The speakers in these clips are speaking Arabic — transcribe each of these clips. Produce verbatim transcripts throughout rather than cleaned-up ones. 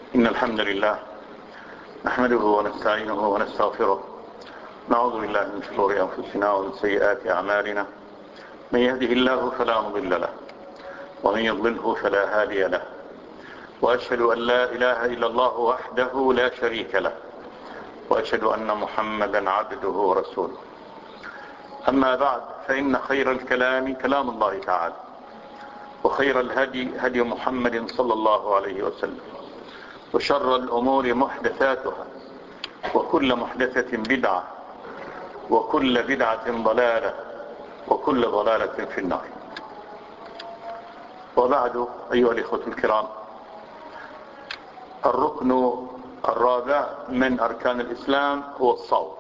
إن الحمد لله نحمده ونستعينه ونستغفره، نعوذ بالله من شرور أنفسنا ومن سيئات أعمالنا. من يهده الله فلا مضل له ومن يضلله فلا هادي له، وأشهد أن لا إله إلا الله وحده لا شريك له، وأشهد أن محمدا عبده ورسوله. أما بعد، فإن خير الكلام كلام الله تعالى، وخير الهدي هدي محمد صلى الله عليه وسلم، وشر الأمور محدثاتها، وكل محدثة بدعة، وكل بدعة ضلالة، وكل ضلالة في النار. وبعد، أيها الإخوة الكرام، الركن الرابع من أركان الإسلام هو الصوم.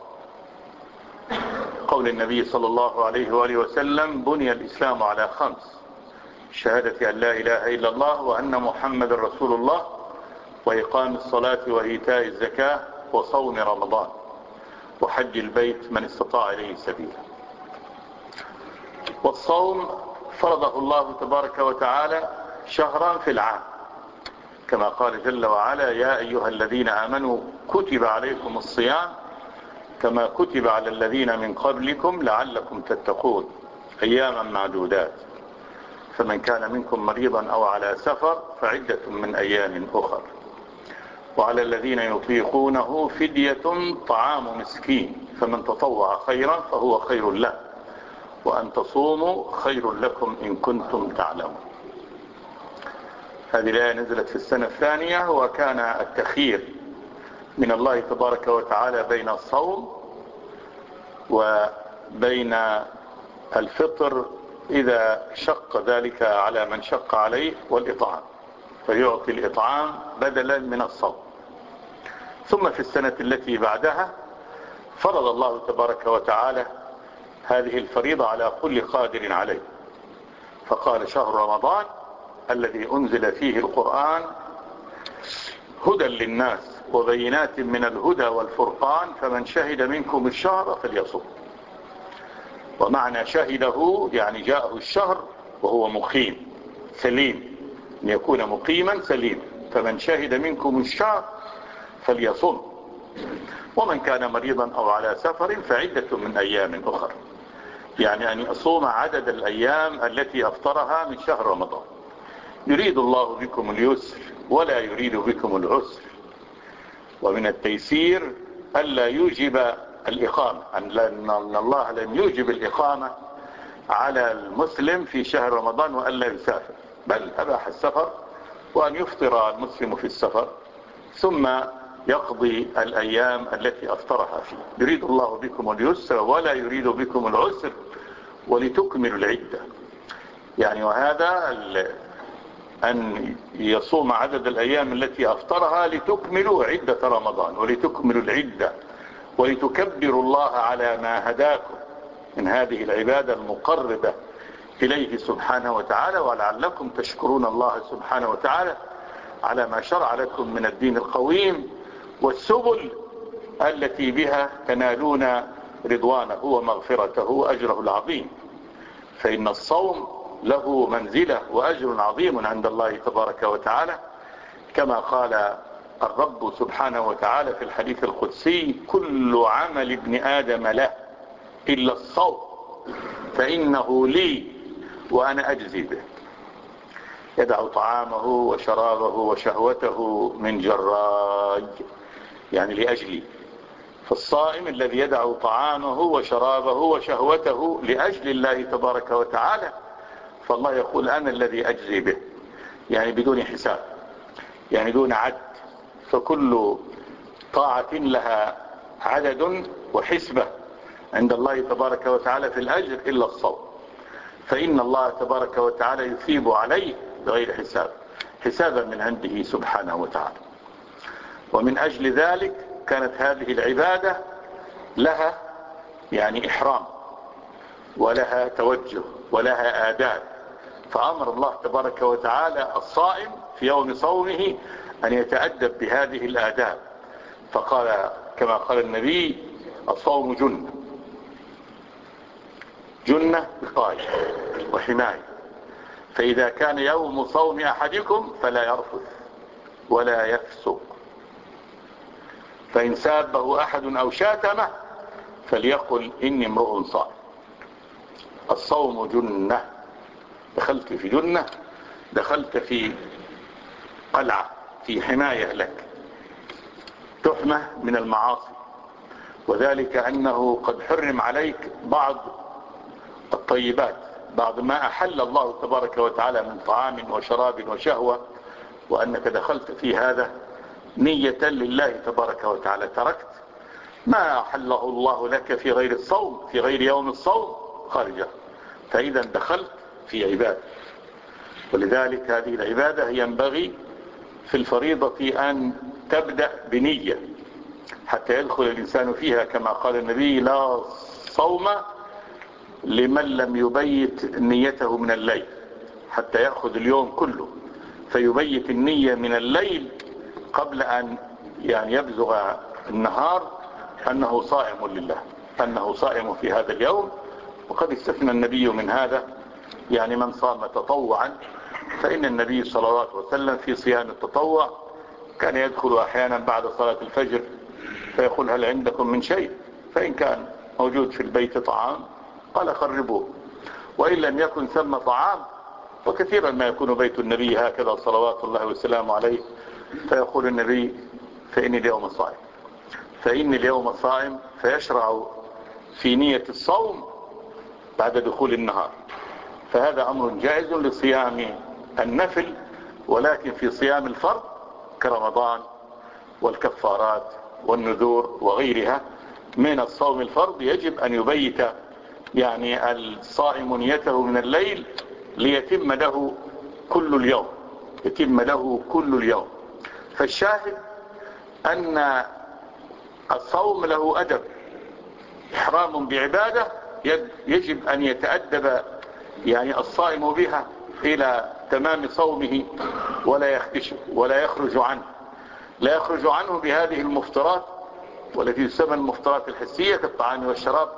قول النبي صلى الله عليه وآله وسلم: بني الإسلام على خمس: شهادة أن لا إله إلا الله وأن محمد رسول الله، وإقام الصلاة وإيتاء الزكاة، وصوم رمضان، وحج البيت من استطاع إليه سبيلا. والصوم فرضه الله تبارك وتعالى شهرا في العام، كما قال جل وعلا: يا أيها الذين آمنوا كتب عليكم الصيام كما كتب على الذين من قبلكم لعلكم تتقون أياما معدودات، فمن كان منكم مريضا أو على سفر فعدة من أيام أخر، وعلى الذين يطيقونه فدية طعام مسكين، فمن تطوع خيرا فهو خير له، وأن تصوموا خير لكم إن كنتم تعلمون. هذه الآية نزلت في السنة الثانية، وكان التخيير من الله تبارك وتعالى بين الصوم وبين الفطر إذا شق ذلك على من شق عليه، والإطعام، فيعطي الإطعام بدلا من الصوم. ثم في السنة التي بعدها فرض الله تبارك وتعالى هذه الفريضة على كل قادر عليه، فقال: شهر رمضان الذي أنزل فيه القرآن هدى للناس وبينات من الهدى والفرقان، فمن شهد منكم الشهر فليصم. ومعنى شهده يعني جاءه الشهر وهو مقيم سليم، أن يكون مقيما سليما، فمن شهد منكم الشهر فليصم، ومن كان مريضا أو على سفر فعدة من أيام أخر، يعني أن يصوم عدد الأيام التي أفطرها من شهر رمضان. يريد الله بكم اليسر ولا يريد بكم العسر، ومن التيسير ألا يوجب الإقامة، أن الله لم يوجب الإقامة على المسلم في شهر رمضان وألا يسافر، بل أباح السفر، وأن يفطر المسلم في السفر ثم يقضي الأيام التي أفطرها فيه. يريد الله بكم اليسر ولا يريد بكم العسر ولتكملوا العدة، يعني وهذا أن يصوم عدد الأيام التي أفطرها لتكملوا عدة رمضان، ولتكملوا العدة، ولتكبروا الله على ما هداكم من هذه العبادة المقربة إليه سبحانه وتعالى، ولعلكم تشكرون الله سبحانه وتعالى على ما شرع لكم من الدين القويم والسبل التي بها تنالون رضوانه ومغفرته وأجره العظيم. فإن الصوم له منزلة وأجر عظيم عند الله تبارك وتعالى، كما قال الرب سبحانه وتعالى في الحديث القدسي: كل عمل ابن آدم له إلا الصوم فإنه لي وأنا أجزي به. يدع طعامه وشرابه وشهوته من جراي، يعني لأجلي. فالصائم الذي يدع طعامه وشرابه وشهوته لأجل الله تبارك وتعالى، فالله يقول: أنا الذي أجزي به، يعني بدون حساب، يعني دون عد. فكل طاعة لها عدد وحسبة عند الله تبارك وتعالى في الأجر إلا الصوم، فإن الله تبارك وتعالى يثيب عليه بغير حساب، حسابا من عنده سبحانه وتعالى. ومن أجل ذلك كانت هذه العبادة لها يعني إحرام، ولها توجه، ولها آداب. فأمر الله تبارك وتعالى الصائم في يوم صومه أن يتأدب بهذه الآداب، فقال كما قال النبي: الصوم جنة، جنة وقاية وحماية، فإذا كان يوم صوم أحدكم فلا يرفث ولا يفسق. فإن سابه أحد أو شاتمه فليقل إني امرؤ صائم. الصوم جنة. دخلت في جنة، دخلت في قلعة، في حماية لك، تحمى من المعاصي، وذلك أنه قد حرم عليك بعض الطيبات، بعض ما أحل الله تبارك وتعالى من طعام وشراب وشهوة، وأنك دخلت في هذا نية لله تبارك وتعالى، تركت ما أحله الله لك في غير الصوم، في غير يوم الصوم خارجه، فإذا دخلت في عبادة. ولذلك هذه العبادة ينبغي في الفريضة أن تبدأ بنية حتى يدخل الإنسان فيها، كما قال النبي: لا صوم لمن لم يبيت نيته من الليل، حتى يأخذ اليوم كله فيبيت النية من الليل قبل أن يعني يبزغ النهار أنه صائم لله، أنه صائم في هذا اليوم. وقد استثنى النبي من هذا يعني من صام تطوعا، فإن النبي صلى الله عليه وسلم في صيام التطوع كان يدخل أحيانا بعد صلاة الفجر فيقول: هل عندكم من شيء؟ فإن كان موجود في البيت طعام قال: خربوه. وإن لم يكن ثم طعام، وكثيرا ما يكون بيت النبي هكذا صلوات الله وسلامه عليه، فيقول النبي: فإني اليوم صائم، فإني اليوم صائم، فيشرع في نية الصوم بعد دخول النهار. فهذا أمر جائز لصيام النفل، ولكن في صيام الفرض كرمضان والكفارات والنذور وغيرها من الصوم الفرض يجب أن يبيت يعني الصائم نيته من الليل ليتم له كل اليوم، يتم له كل اليوم. فالشاهد أن الصوم له أدب، إحرام بعبادة يجب أن يتأدب يعني الصائم بها إلى تمام صومه، ولا يختش ولا يخرج عنه، لا يخرج عنه بهذه المفطرات والتي تسمى المفطرات الحسية كالطعام والشراب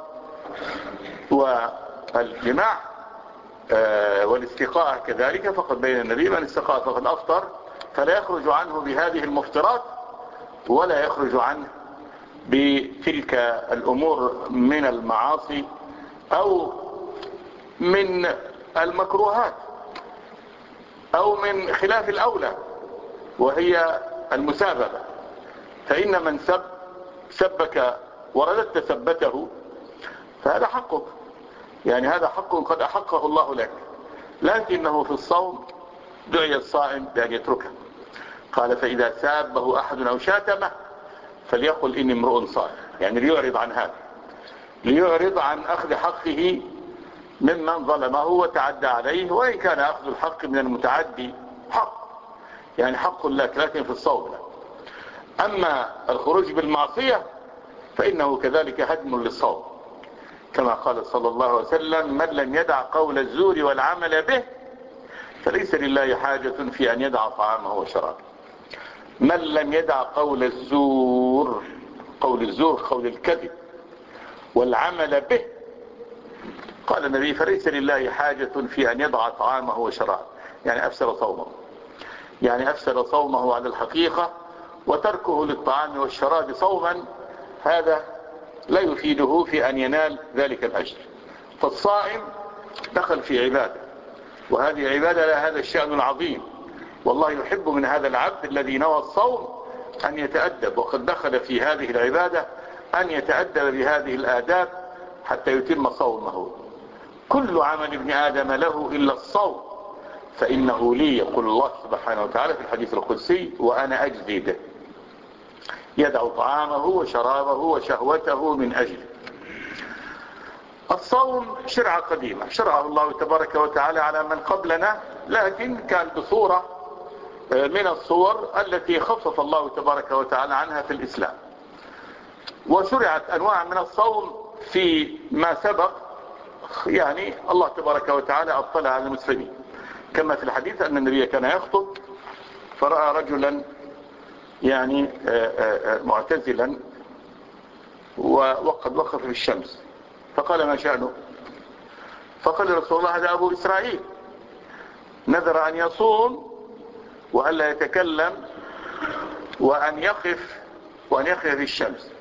والجماع والاستقاء كذلك. فقد بين النبي: من استقاء فقد أفطر. فلا يخرج عنه بهذه المفطرات، ولا يخرج عنه بتلك الأمور من المعاصي أو من المكروهات أو من خلاف الأولى وهي المسابقة. فإن من سب سبك ورددت سبته فهذا حقك، يعني هذا حق قد أحقه الله لك، لكنه في الصوم دعي الصائم بأن يتركه. قال: فإذا سابه أحد أو شاتمه فليقل إني امرؤ صائم، يعني ليعرض عن هذا، ليعرض عن أخذ حقه ممن ظلمه وتعدى عليه. وإن كان أخذ الحق من المتعدي حق، يعني حق لك، لكن في الصوم لا. أما الخروج بالمعصية فإنه كذلك هدم للصوم، كما قال صلى الله عليه وسلم: من لم يدع قول الزور والعمل به فليس لله حاجة في أن يدع طعامه وشرابه. من لم يدع قول الزور، قول الزور قول الكذب، والعمل به، قال النبي: فليس لله حاجة في أن يضع طعامه وشرابه، يعني أفسد صومه، يعني أفسد صومه على الحقيقة. وتركه للطعام والشراب صوما هذا لا يفيده في أن ينال ذلك الأجر. فالصائم دخل في عبادة، وهذه عبادة لها هذا الشأن العظيم، والله يحب من هذا العبد الذي نوى الصوم أن يتأدب، وقد دخل في هذه العبادة أن يتأدب بهذه الآداب حتى يتم صومه. كل عمل ابن آدم له إلا الصوم فإنه لي، يقول الله سبحانه وتعالى في الحديث القدسي: وأنا أجزي به. يدع طعامه وشرابه وشهوته من أجله. الصوم شرعة قديمة شرعه الله تبارك وتعالى على من قبلنا، لكن كان بصورة من الصور التي خفف الله تبارك وتعالى عنها في الإسلام. وشرعت أنواع من الصوم في ما سبق، يعني الله تبارك وتعالى أبطل على المسلمين، كما في الحديث أن النبي كان يخطب فرأى رجلا يعني معتزلا وقد وقف في الشمس، فقال: ما شأنه؟ فقال: رسول الله هذا أبو إسرائيل نذر أن يصوم وألا يتكلم وأن يقف وأن يقف في الشمس.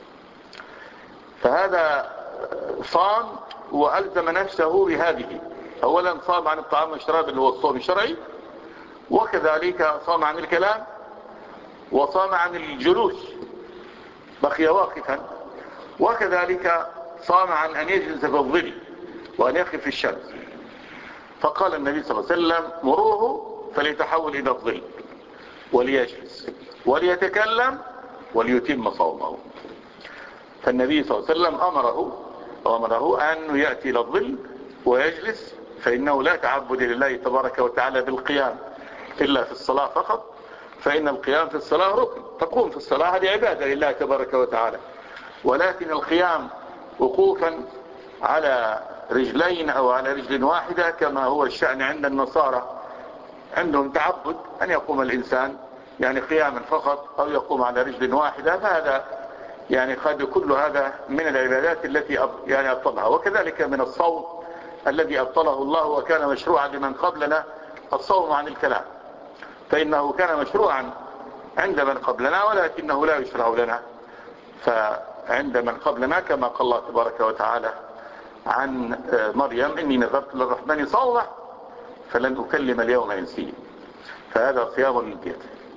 فهذا صام وألزم نفسه بهذه. أولا صام عن الطعام والشراب اللي هو الصوم الشرعي، وكذلك صام عن الكلام، وصام عن الجلوس بقي واقفا، وكذلك صام عن أن يجلس في الظل وأن يقف في الشمس. فقال النبي صلى الله عليه وسلم: مروه فليتحول إلى الظل وليجلس وليتكلم وليتم صومه. فالنبي صلى الله عليه وسلم أمره أمره أن يأتي إلى الظل ويجلس، فإنه لا تعبد لله تبارك وتعالى بالقيام إلا في الصلاة فقط، فإن القيام في الصلاة ركن، تقوم في الصلاة هذه عبادة لله تبارك وتعالى، ولكن القيام وقوفا على رجلين أو على رجل واحدة كما هو الشأن عند النصارى، عندهم تعبد أن يقوم الإنسان يعني قياما فقط أو يقوم على رجل واحدة، فهذا يعني قد كل هذا من العبادات التي يعني أبطلها. وكذلك من الصوم الذي أبطله الله وكان مشروعا لمن قبلنا الصوم عن الكلام، فإنه كان مشروعا عند من قبلنا ولكنه لا يشرع لنا. فعند من قبلنا كما قال الله تبارك وتعالى عن مريم: إني نذرت للرحمن صوما فلن أكلم اليوم إنسيا. فهذا صيام للدين.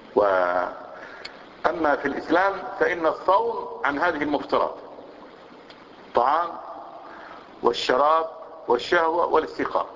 وأما في الإسلام فإن الصوم عن هذه المفترات: الطعام والشراب والشهوة والاستيقاظ.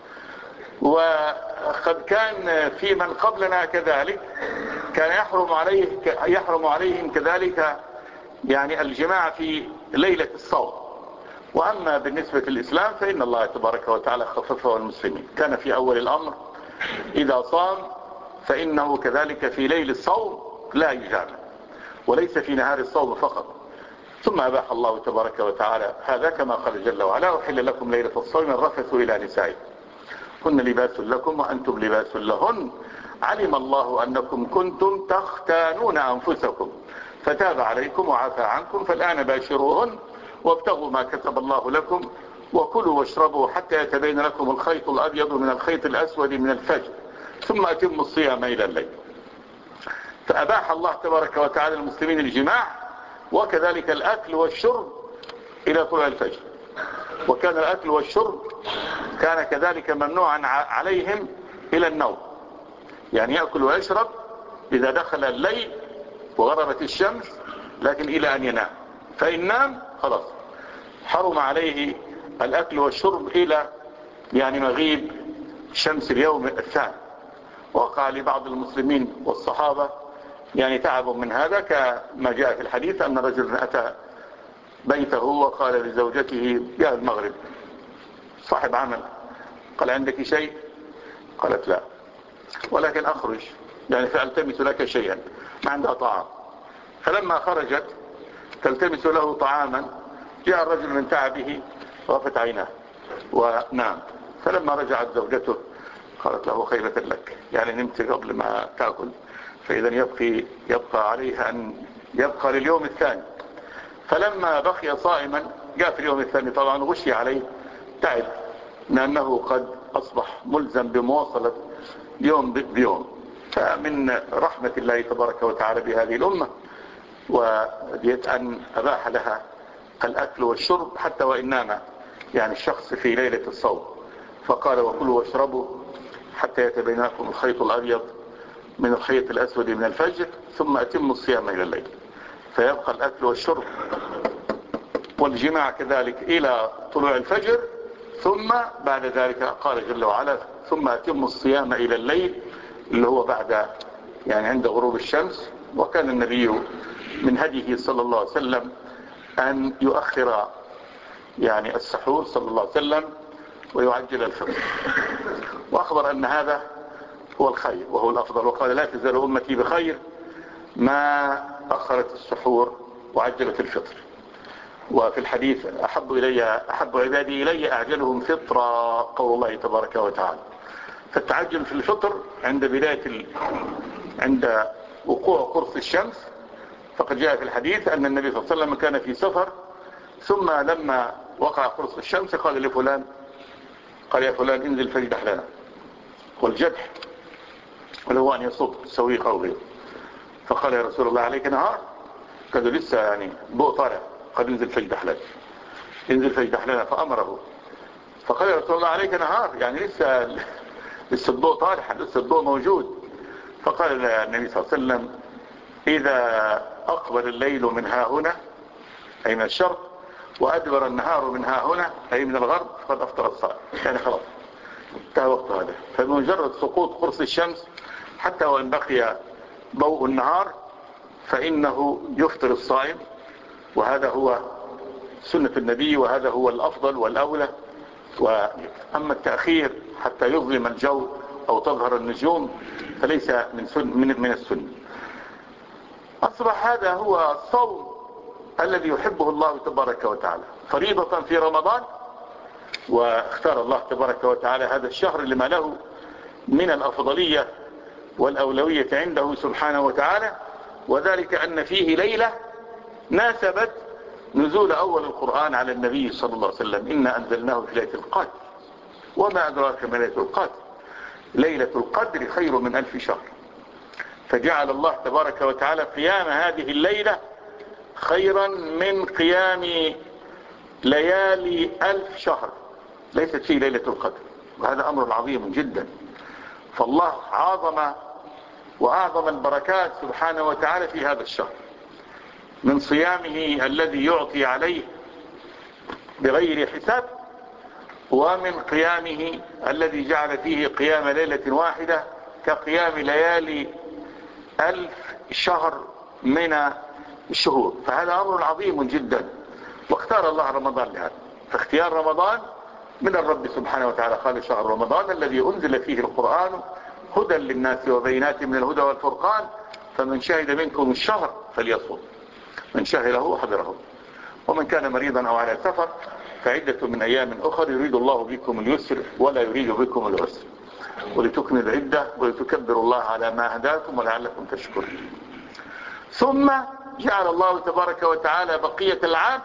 وقد كان في من قبلنا كذلك كان يحرم عليه يحرم عليهم كذلك يعني الجماع في ليلة الصوم. وأما بالنسبة للإسلام فإن الله تبارك وتعالى خففه المسلمين. كان في أول الأمر إذا صام فإنه كذلك في ليل الصوم لا يجامع، وليس في نهار الصوم فقط. ثم أباح الله تبارك وتعالى هذا كما قال جل وعلا: أحل لكم ليلة الصوم الرفث إلى نسائكم هن لباس لكم وأنتم لباس لهن علم الله أنكم كنتم تختانون أنفسكم فتاب عليكم وعفى عنكم فالآن باشروهن وابتغوا ما كتب الله لكم وكلوا واشربوا حتى يتبين لكم الخيط الأبيض من الخيط الأسود من الفجر ثم أتموا الصيام إلى الليل. فأباح الله تبارك وتعالى المسلمين الجماع وكذلك الأكل والشرب إلى طلوع الفجر. وكان الأكل والشرب كان كذلك ممنوعا عليهم إلى النوم، يعني يأكل ويشرب إذا دخل الليل وغربت الشمس، لكن إلى أن ينام. فإن نام خلاص حرم عليه الأكل والشرب إلى يعني مغيب شمس اليوم الثاني. وقع لبعض المسلمين والصحابة يعني تعبوا من هذا، كما جاء في الحديث أن رجلا أتى بيته وقال لزوجته: يا المغرب صاحب عمل، قال: عندك شيء؟ قالت: لا، ولكن أخرج يعني فألتمس لك شيئا، ما عندها طعام. فلما خرجت تلتمس له طعاما جاء الرجل من تعبه وغفت عيناه ونام. فلما رجعت زوجته قالت له: خيبة لك، يعني نمت قبل ما تأكل، فإذا يبقى, يبقى عليها أن يبقى لليوم الثاني. فلما بقي صائما جاء في اليوم الثاني طبعا غشي عليه تعب، لأنه قد أصبح ملزم بمواصلة يوم بيوم. فمن رحمة الله تبارك وتعالى بهذه الأمة وديت أن أباح لها الأكل والشرب حتى وإن نام يعني الشخص في ليلة الصوم. فقال: وكلوا واشربوا حتى يتبين لكم الخيط الأبيض من الخيط الأسود من الفجر ثم أتموا الصيام إلى الليل. فيبقى الأكل والشرب والجماع كذلك إلى طلوع الفجر، ثم بعد ذلك قال جل وعلا: ثم أتموا الصيام إلى الليل، اللي هو بعد يعني عند غروب الشمس. وكان النبي من هديه صلى الله عليه وسلم أن يؤخر يعني السحور صلى الله عليه وسلم ويعجل الفطر، وأخبر أن هذا هو الخير وهو الأفضل، وقال: لا تزال أمتي بخير ما أخرت السحور وعجلت الفطر. وفي الحديث: أحب إلي أحب عبادي إلي أعجلهم فطرا، قول الله تبارك وتعالى. فالتعجل في الفطر عند بداية ال... عند وقوع قرص الشمس، فقد جاء في الحديث أن النبي صلى الله عليه وسلم كان في سفر، ثم لما وقع قرص الشمس قال لفلان قال: يا فلان انزل فاجدح لنا. والجدح اللي هو أن يصب سويق أو غيره. فقال يا رسول الله عليك نهار؟ قالوا لسه يعني ضوء طالع. قال انزل فاجدح لنا، انزل فاجدح لنا. فأمره. فقال يا رسول الله عليك نهار، يعني لسه لسه الضوء طالع، لسه الضوء موجود. فقال النبي صلى الله عليه وسلم إذا أقبل الليل من ها هنا أي من الشرق وأدبر النهار من ها هنا أي من الغرب فقد أفطر الصائم. يعني خلاص انتهى وقت هذا. فبمجرد سقوط قرص الشمس حتى وإن بقي ضوء النهار فإنه يفطر الصائم، وهذا هو سنة النبي وهذا هو الأفضل والأولى. وأما التأخير حتى يظلم الجو أو تظهر النجوم فليس من سن من من السنة. أصبح هذا هو الصوم الذي يحبه الله تبارك وتعالى فريضة في رمضان، واختار الله تبارك وتعالى هذا الشهر لما له من الأفضلية والأولوية عنده سبحانه وتعالى، وذلك أن فيه ليلة ناسبت نزول أول القرآن على النبي صلى الله عليه وسلم. إنا أنزلناه في ليلة القدر وما أدراك ما ليلة القدر، ليلة القدر خير من ألف شهر. فجعل الله تبارك وتعالى قيام هذه الليلة خيرا من قيام ليالي ألف شهر ليست فيه ليلة القدر، وهذا أمر عظيم جدا. فالله عظم وأعظم البركات سبحانه وتعالى في هذا الشهر من صيامه الذي يعطي عليه بغير حساب، ومن قيامه الذي جعل فيه قيام ليلة واحدة كقيام ليالي ألف شهر من الشهور. فهذا أمر عظيم جدا، واختار الله رمضان لهذا. فاختيار رمضان من الرب سبحانه وتعالى. قال شهر رمضان الذي أنزل فيه القرآن هدى للناس وبينات من الهدى والفرقان فمن شهد منكم الشهر فليصوم، من شهده حضره، ومن كان مريضا أو على سفر فعدة من أيام أخر يريد الله بكم اليسر ولا يريد بكم العسر ولتكملوا العدة ولتكبروا الله على ما هداكم ولعلكم تشكرون. ثم جعل الله تبارك وتعالى بقية العام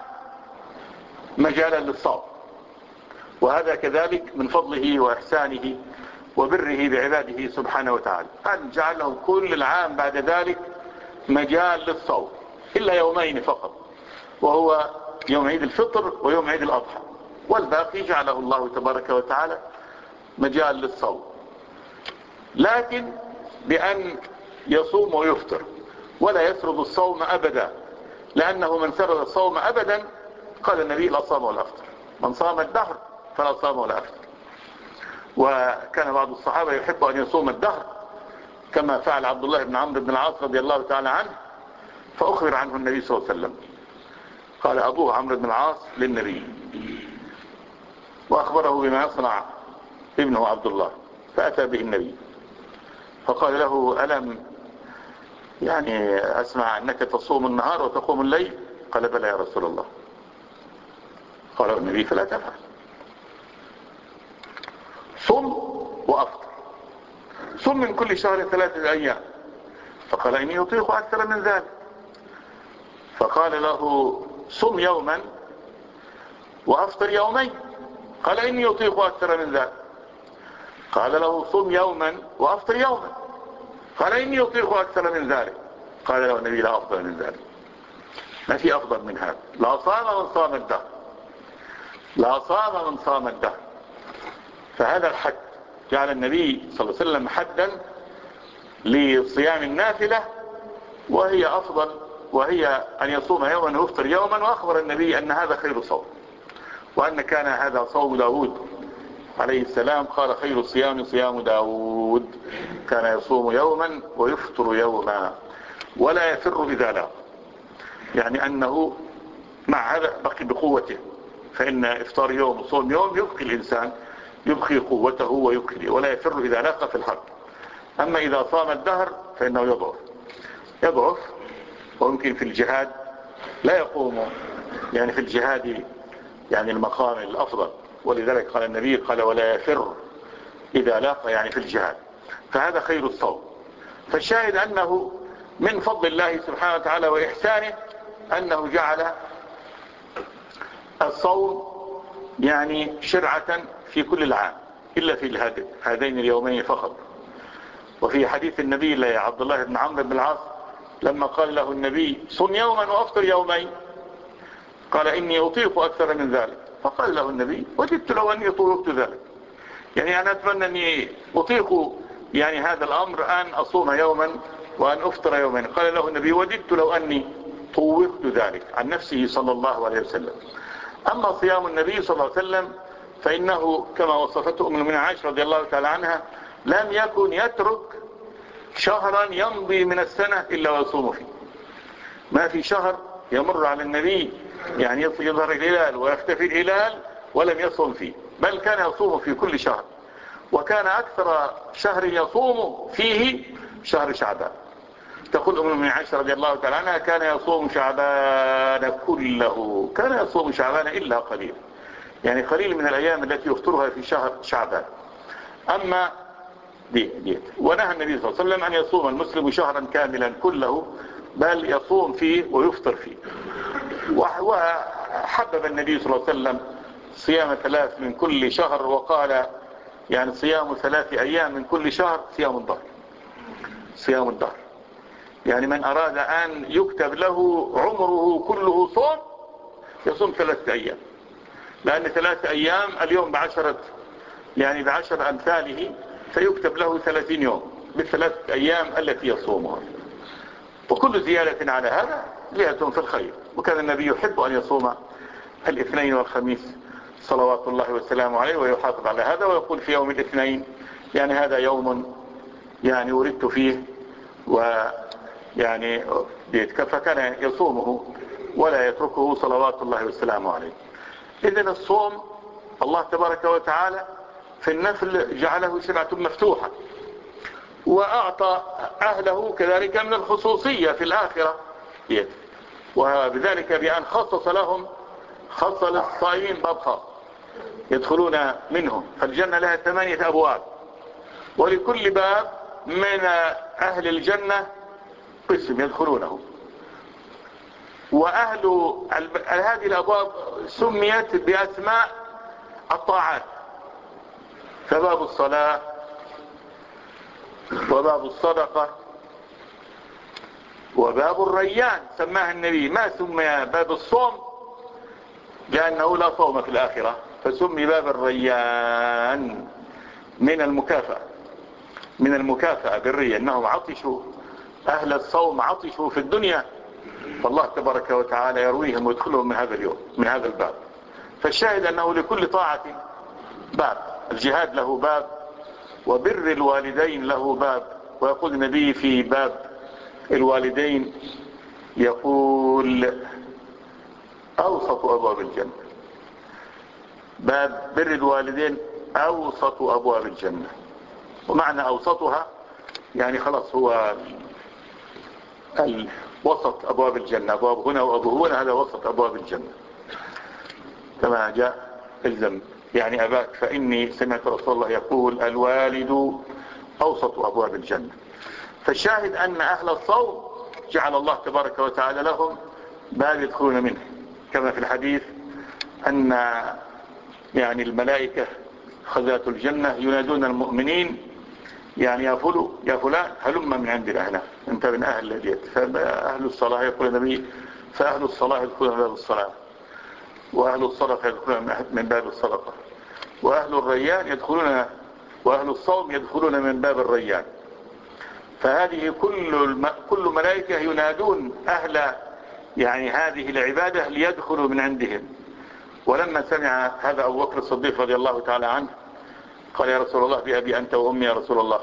مجالا للصوم، وهذا كذلك من فضله وإحسانه وبره بعباده سبحانه وتعالى أن جعل لهم كل العام بعد ذلك مجال للصوم إلا يومين فقط، وهو يوم عيد الفطر ويوم عيد الأضحى، والباقي جعله الله تبارك وتعالى مجال للصوم، لكن بأن يصوم ويفطر ولا يسرد الصوم أبدا، لأنه من سرد الصوم أبدا قال النبي لا صام ولا أفطر، من صام الدهر فلا صام ولا أفطر. وكان بعض الصحابة يحب أن يصوم الدهر كما فعل عبد الله بن عمرو بن العاص رضي الله تعالى عنه، فأخبر عنه النبي صلى الله عليه وسلم. قال أبوه عمرو بن العاص للنبي وأخبره بما يصنع ابنه عبد الله، فأتى به النبي فقال له ألم يعني أسمع أنك تصوم النهار وتقوم الليل؟ قال بلى يا رسول الله. قال النبي فلا تفعل، صم وأفطر، صم من كل شهر ثلاثة أيام. فقال إني يطيق أكثر من ذلك. فقال له صم يوما وأفطر يومين. قال إني يطيق أكثر من ذلك. قال له صم يوما وأفطر يوما. قال إني يطيق أكثر من ذلك. قال له النبي لا أفضل من ذلك، ما في أفضل من هذا. لا صام من صام الدهر، لا صام من صام الدهر. فهذا الحد جعل النبي صلى الله عليه وسلم حدا لصيام النافلة، وهي أفضل، وهي أن يصوم يوما ويفطر يوما. وأخبر النبي أن هذا خير صوم، وأن كان هذا صوم داود عليه السلام. قال خير الصيام صيام داود، كان يصوم يوما ويفطر يوما ولا يفر إذا لاق، يعني أنه مع هذا بقي بقوته، فإن إفطار يوم وصوم يوم يبقي الإنسان، يبقي قوته ويبقي، ولا يفر إذا لاق في الحرب. أما إذا صام الدهر فإنه يضعف يضعف ويمكن في الجهاد لا يقوم، يعني في الجهاد يعني المقام الأفضل، ولذلك قال النبي قال ولا يفر إذا لاق، يعني في الجهاد. فهذا خير الصوم. فالشاهد أنه من فضل الله سبحانه وتعالى وإحسانه أنه جعل الصوم يعني شرعة في كل العام إلا في هذين اليومين فقط. وفي حديث النبي لعبد الله بن عمرو بن العاص لما قال له النبي صم يوما وافطر يومين، قال إني أطيق أكثر من ذلك، فقال له النبي وددت لو أني طوقت ذلك، يعني أنا أتمنى أني أطيق يعني هذا الأمر أن أصوم يوما وأن أفطر يوما. قال له النبي وددت لو أني طوقت ذلك عن نفسه صلى الله عليه وسلم. أما صيام النبي صلى الله عليه وسلم فإنه كما وصفته أم المؤمنين عائشة رضي الله تعالى عنها لم يكن يترك شهرا يمضي من السنة إلا ويصوم فيه. ما في شهر يمر على النبي يعني يظهر الهلال ويختفي الهلال ولم يصوم فيه، بل كان يصوم في كل شهر، وكان أكثر شهر يصوم فيه شهر شعبان. تقول أم المؤمنين عائشة رضي الله تعالى عنها كان يصوم شعبان كله، كان يصوم شعبان إلا قليل، يعني قليل من الأيام التي يفطرها في شهر شعبان. أما دي دي ونهى النبي صلى الله عليه وسلم أن يصوم المسلم شهرا كاملا كله، بل يصوم فيه ويفطر فيه. وحبب النبي صلى الله عليه وسلم صيام ثلاث من كل شهر، وقال يعني صيام ثلاث أيام من كل شهر صيام الدهر، صيام الدهر. يعني من أراد أن يكتب له عمره كله صوم يصوم ثلاثة أيام، لأن ثلاثة أيام اليوم بعشرة يعني بعشر أمثاله فيكتب له ثلاثين يوم بالثلاثة أيام التي يصومها. وكل زيادة على هذا زيادة في الخير. وكان النبي يحب أن يصوم الاثنين والخميس صلوات الله وسلامه عليه، ويحافظ على هذا ويقول في يوم الاثنين يعني هذا يوم يعني ولدت فيه، ويعني فكان يصومه ولا يتركه صلوات الله وسلامه عليه. إذن الصوم الله تبارك وتعالى في النفل جعله شرعة مفتوحة، وأعطى أهله كذلك من الخصوصية في الآخرة، وبذلك بأن خصص لهم خص للصائمين باب خاص يدخلون منه. فالجنة لها ثمانية أبواب، ولكل باب من أهل الجنة قسم يدخلونه. وأهل هذه الأبواب سميت بأسماء الطاعات، فباب الصلاة وباب الصدقة وباب الريان سماها النبي. ما سمي باب الصوم لأنه لا صوم في الآخرة، فسمي باب الريان من المكافأة، من المكافأة بالرية، أنهم عطشوا أهل الصوم عطشوا في الدنيا، فالله تبارك وتعالى يرويهم ويدخلهم من هذا اليوم من هذا الباب. فالشاهد أنه لكل طاعة باب، الجهاد له باب، وبر الوالدين له باب. ويقول النبي في باب الوالدين يقول أوسط أبواب الجنة، باب بر الوالدين أوسط أبواب الجنة. ومعنى أوسطها يعني خلاص هو وسط أبواب الجنة، أبواب هنا وأبوه هنا، هذا وسط أبواب الجنة كما جاء الزم يعني أباك فإني سمعت رسول الله يقول الوالد أوسط أبواب الجنة. فالشاهد أن أهل الصوم جعل الله تبارك وتعالى لهم باب يدخلون منه، كما في الحديث أن يعني الملائكة خزات الجنة ينادون المؤمنين يعني يا فلو يا فلان هلم من عندنا هنا، انت من أهل اليد. فأهل الصلاة يقول النبي فأهل الصلاة يدخلون من باب الصلاة، وأهل الصدقة يدخلون من باب الصدقة، وأهل الريان يدخلون وأهل الصوم يدخلون من باب الريان. فهذه كل الم... كل ملائكة ينادون أهل يعني هذه العبادة ليدخلوا من عندهم. ولما سمع هذا أبو بكر الصديق رضي الله تعالى عنه قال يا رسول الله بأبي أنت وأمي يا رسول الله،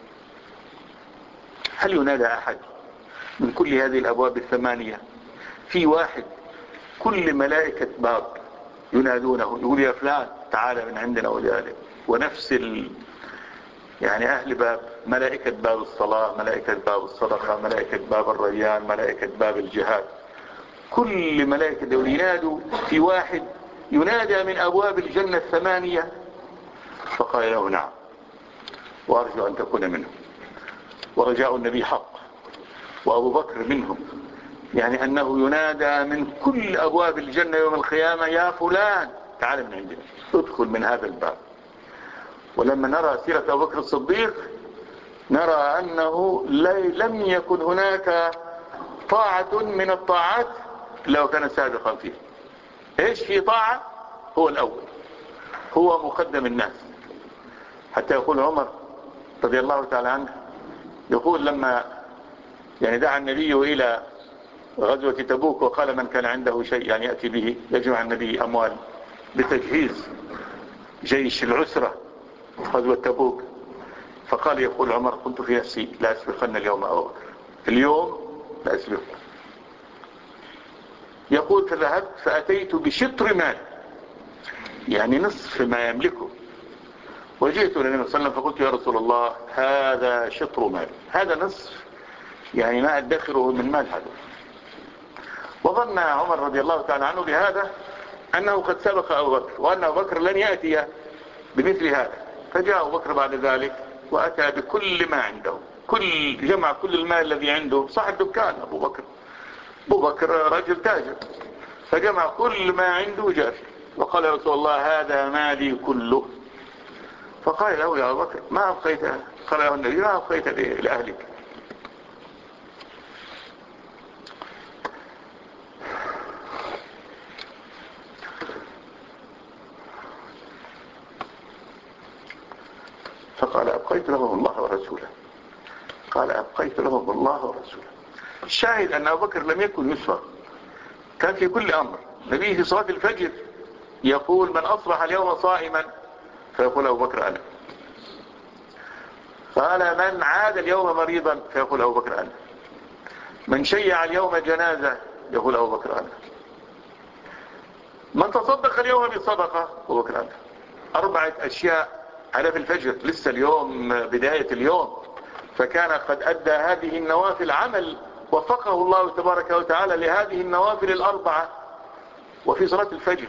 هل ينادى أحد من كل هذه الأبواب الثمانية في واحد كل ملائكة باب ينادونه يقول يا فلان تعالى من عندنا وذلك؟ ونفس ال... يعني أهل باب ملائكة باب الصلاة، ملائكة باب الصدقة، ملائكة باب الريان، ملائكة باب الجهاد، كل ملائكة دول ينادوا في واحد ينادى من أبواب الجنة الثمانية. فقال له نعم وأرجو أن تكون منهم. ورجاء النبي حق وأبو بكر منهم، يعني أنه ينادى من كل أبواب الجنة يوم القيامة يا فلان تعال من عندنا ادخل من هذا الباب. ولما نرى سيرة أبو بكر الصديق نرى أنه لم يكن هناك طاعة من الطاعات لو كان سابقا فيه. ايش في طاعة؟ هو الأول، هو مقدم الناس. حتى يقول عمر رضي الله تعالى عنه، يقول لما يعني دعا النبي إلى غزوة تبوك وقال من كان عنده شيء يعني يأتي به، يجمع النبي أموال بتجهيز جيش العسرة غزوة تبوك. فقال يقول عمر كنت في نفسي لا أسبقن اليوم أبو بكر، اليوم لا أسبق. يقول فذهبت فأتيت بشطر مال، يعني نصف ما يملكه، وجئت إلى النبي صلى الله عليه وسلم فقلت يا رسول الله هذا شطر مال، هذا نصف يعني ما أدخره من مال هذا. وظن عمر رضي الله تعالى عنه بهذا أنه قد سبق أبو بكر، وأن أبو بكر لن يأتي بمثل هذا. فجاء أبو بكر بعد ذلك وأتى بكل ما عنده، كل جمع كل المال الذي عنده، صاحب دكان أبو بكر، أبو بكر رجل تاجر، فجمع كل ما عنده وجاء وقال يا رسول الله هذا مالي كله. فقال له يا أبو بكر ما أبقيت، قال له النبي ما أبقيت لأهلك. فقال أبقيت لهم الله ورسوله، قال أبقيت لهم الله ورسوله. الشاهد أن أبو بكر لم يكن يسوى، كان في كل أمر. نبيه في صلاة الفجر يقول من أصبح اليوم صائما، فيقول أبو بكر أنا. قال من عاد اليوم مريضا، فيقول أبو بكر أنا. من شيع اليوم جنازة، يقول أبو بكر أنا. من تصدق اليوم بصدقة، أبو بكر أنا. أربعة أشياء على في الفجر، لسه اليوم بداية اليوم، فكان قد أدى هذه النوافل عمل وفقه الله تبارك وتعالى لهذه النوافل الأربعة. وفي صلاة الفجر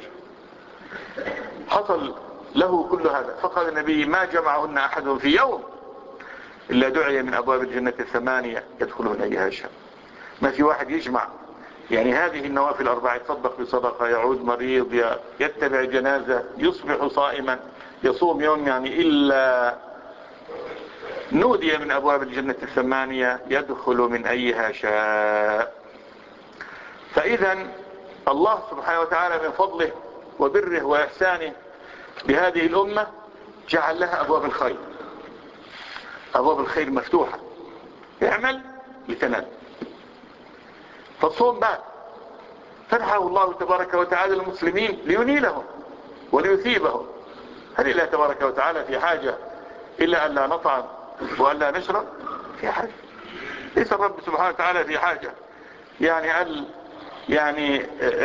حصل له كل هذا. فقال النبي ما جمعهن أحد في يوم إلا دعي من أبواب الجنة الثمانية يدخل من أيها شاء. ما في واحد يجمع يعني هذه النوافل الأربعة، يتصدق بصدقة، يعود مريض، يتبع جنازة، يصبح صائما، يصوم يوم، يعني إلا نودي من أبواب الجنة الثمانية يدخل من أيها شاء. فإذا الله سبحانه وتعالى من فضله وبره وإحسانه بهذه الأمة جعل لها أبواب الخير، أبواب الخير مفتوحة، اعمل لتنال. فالصوم باب فتحه الله تبارك وتعالى للمسلمين لينيلهم وليثيبهم. هل الله تبارك وتعالى في حاجة إلا أن لا نطعم وأن لا نشرب؟ في حاجة. ليس الرب سبحانه وتعالى في حاجة يعني أن يعني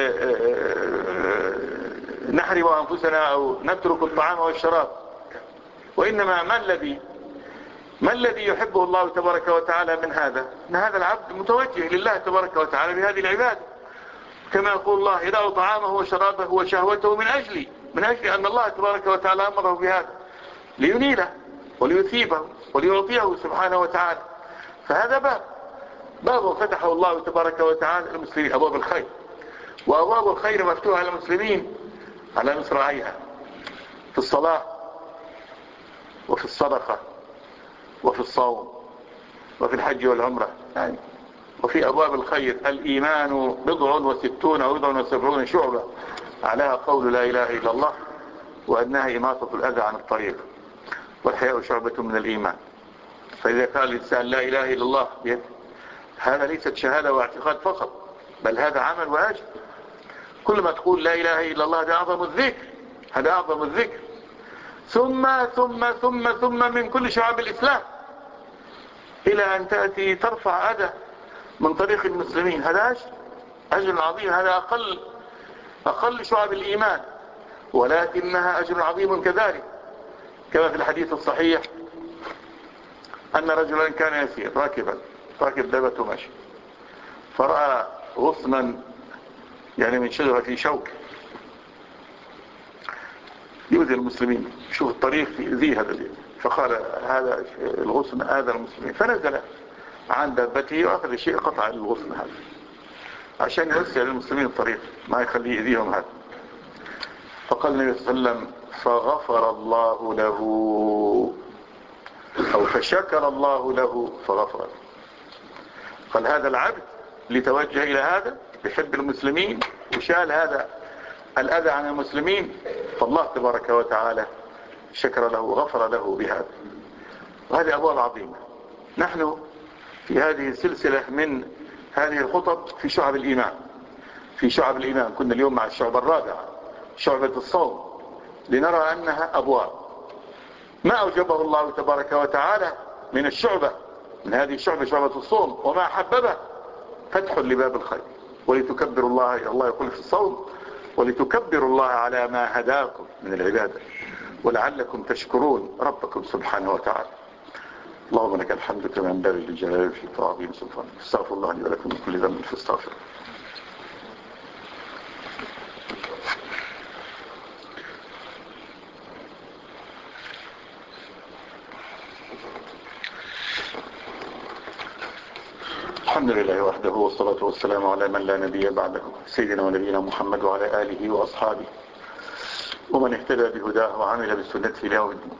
نحرم أنفسنا أو نترك الطعام والشراب، وإنما ما الذي ما الذي يحبه الله تبارك وتعالى من هذا؟ أن هذا العبد متوجه لله تبارك وتعالى بهذه العبادة، كما يقول الله يدع طعامه وشرابه وشهوته من أجلي، من أجل أن الله تبارك وتعالى أمره بهذا لينيله وليثيبه وليعطيه سبحانه وتعالى. فهذا باب باب فتحه الله تبارك وتعالى للمسلمين، أبواب الخير. وأبواب الخير مفتوحة للمسلمين على مصراعيها، في الصلاة وفي الصدقة وفي الصوم وفي الحج والعمرة يعني. وفي أبواب الخير الإيمان بضع وستون أو بضع وسبعون شعبة، عليها قول لا إله إلا الله، وأدناها إماطة الأذى عن الطريق، والحياء شعبة من الإيمان. فإذا قال الإنسان لا إله إلا الله بيد، هذا ليست شهادة واعتقاد فقط، بل هذا عمل واجب. كل ما تقول لا إله إلا الله هذا أعظم الذكر، هذا أعظم الذكر. ثم ثم ثم ثم من كل شعب الإسلام إلى أن تأتي ترفع أذى من طريق المسلمين، هذا أجل أجل عظيم. هذا أقل أقل شعب الإيمان، ولكنها أجل عظيم كذلك. كما في الحديث الصحيح أن رجلا كان يسير راكبا راكب دابته ماشي، فرأى غصنا يعني من شجرة في شوك يؤذي المسلمين، شوف الطريق يؤذيه هذا اليوم. فقال هذا الغصن آذى المسلمين، فنزل عن دابته وأخذ شيء قطع الغصن هذا عشان يوسع للمسلمين الطريق، ما يخليه يؤذيهم هذا. فقال النبي صلى الله عليه وسلم فغفر الله له، أو فشكر الله له فغفر له. قال هذا العبد لتوجه إلى هذا بحب المسلمين وشال هذا الأذى عن المسلمين، فالله تبارك وتعالى شكر له وغفر له بهذا. وهذه أبواب عظيمة. نحن في هذه السلسلة من هذه الخطب في شعب الإيمان، في شعب الإيمان كنا اليوم مع الشعب الرابع، شعبة الصوم، لنرى أنها أبواب ما أوجبه الله تبارك وتعالى من الشعبة، من هذه الشعبة شعبة الصوم، وما حببه فتح لباب الخير، ولتكبروا الله، الله يقول في الصوم ولتكبروا الله على ما هداكم من العبادة ولعلكم تشكرون ربكم سبحانه وتعالى. اللهم لك الحمد كما ينبغي لجلال وجهك وعظيم سلطانك. استغفر الله لي ولكم من كل ذنب فاستغفروه. الحمد لله وحده والصلاة والسلام على من لا نبي بعده، سيدنا ونبينا محمد وعلى آله وأصحابه ومن اهتدى بهداه وعمل بسنته إلى يوم الدين.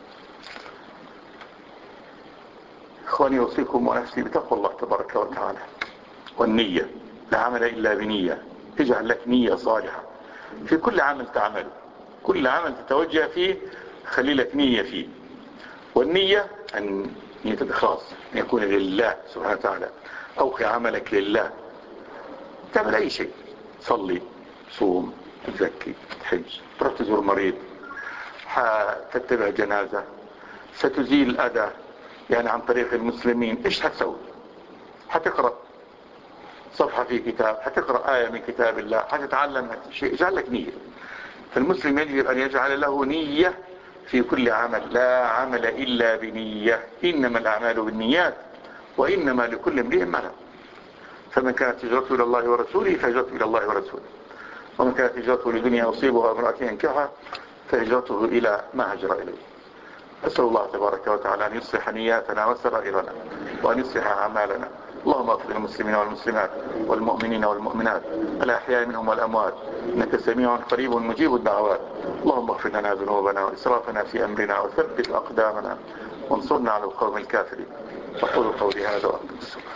إخواني أوصيكم ونفسي بتقوى الله تبارك وتعالى والنية. لا عمل إلا بنية. اجعل لك نية صالحة في كل عمل تعمله، كل عمل تتوجه فيه خلي لك نية فيه. والنية أن نية الإخلاص أن يكون لله سبحانه وتعالى. أوقع عملك لله، تعمل أي شيء، صلي، صوم، تزكي، تحج، تروح تزور مريض، تتبع جنازة، ستزيل الأذى يعني عن طريق المسلمين، إيش هتسوي؟ هتقرأ صفحة في كتاب، هتقرأ آية من كتاب الله، هتتعلم شيء، اجعل لك نية. فالمسلم يجب أن يجعل له نية في كل عمل. لا عمل إلا بنية، إنما الأعمال بالنيات وإنما لكل امرئ ما نوى. فمن كانت هجرته إلى الله ورسوله فهجرته إلى الله ورسوله، ومن كانت هجرته لدنيا يصيبها امرأة ينكحها فهجرته إلى ما هجر إليه. أسأل الله تبارك وتعالى أن يصلح نياتنا وسرائرنا وأن يصلح أعمالنا. اللهم اغفر للمسلمين والمسلمات والمؤمنين والمؤمنات الأحياء منهم والأموات، إنك سميع قريب مجيب الدعوات. اللهم اغفر لنا ذنوبنا وإسرافنا في أمرنا وثبت أقدامنا وانصرنا على القوم الكافرين. أقول قولي هذا وأقول السلام.